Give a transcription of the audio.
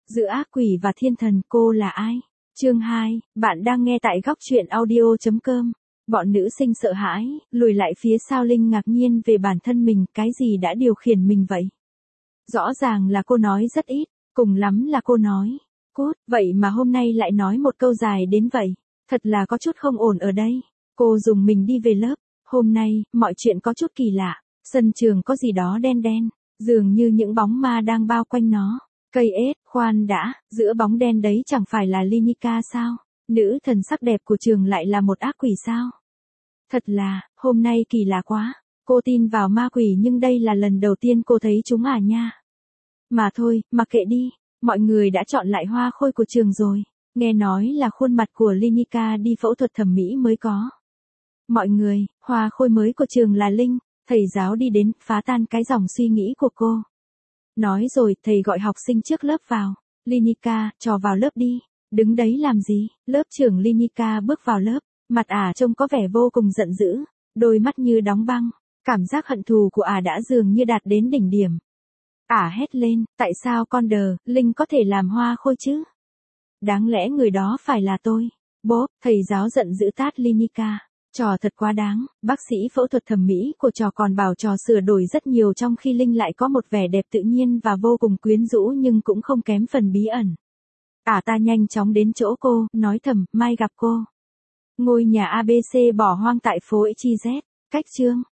Giữa ác quỷ và thiên thần cô là ai? Chương 2, bạn đang nghe tại góc truyện audio.com. Bọn nữ sinh sợ hãi, lùi lại phía sau. Linh ngạc nhiên về bản thân mình, cái gì đã điều khiển mình vậy? Rõ ràng là cô nói rất ít, cùng lắm là cô nói cút, vậy mà hôm nay lại nói một câu dài đến vậy. Thật là có chút không ổn ở đây. Cô dùng mình đi về lớp. Hôm nay, mọi chuyện có chút kỳ lạ. Sân trường có gì đó đen đen, dường như những bóng ma đang bao quanh nó. Cây ếch, khoan đã, giữa bóng đen đấy chẳng phải là Linika sao? Nữ thần sắc đẹp của trường lại là một ác quỷ sao? Thật là, hôm nay kỳ lạ quá. Cô tin vào ma quỷ nhưng đây là lần đầu tiên cô thấy chúng à nha. Mà thôi, mặc kệ đi. Mọi người đã chọn lại hoa khôi của trường rồi. Nghe nói là khuôn mặt của Linika đi phẫu thuật thẩm mỹ mới có. Mọi người, hoa khôi mới của trường là Linh. Thầy giáo đi đến, phá tan cái dòng suy nghĩ của cô. Nói rồi, thầy gọi học sinh trước lớp vào. Linika, trò vào lớp đi. Đứng đấy làm gì? Lớp trưởng Linika bước vào lớp. Mặt ả trông có vẻ vô cùng giận dữ. Đôi mắt như đóng băng. Cảm giác hận thù của ả đã dường như đạt đến đỉnh điểm. Ả hét lên, tại sao con đờ, Linh có thể làm hoa khôi chứ? Đáng lẽ người đó phải là tôi. Bốp, thầy giáo giận dữ tát Linika. Trò thật quá đáng, bác sĩ phẫu thuật thẩm mỹ của trò còn bảo trò sửa đổi rất nhiều trong khi Linh lại có một vẻ đẹp tự nhiên và vô cùng quyến rũ nhưng cũng không kém phần bí ẩn. Ta nhanh chóng đến chỗ cô, nói thầm, mai gặp cô. Ngôi nhà ABC bỏ hoang tại phố XYZ, cách chương.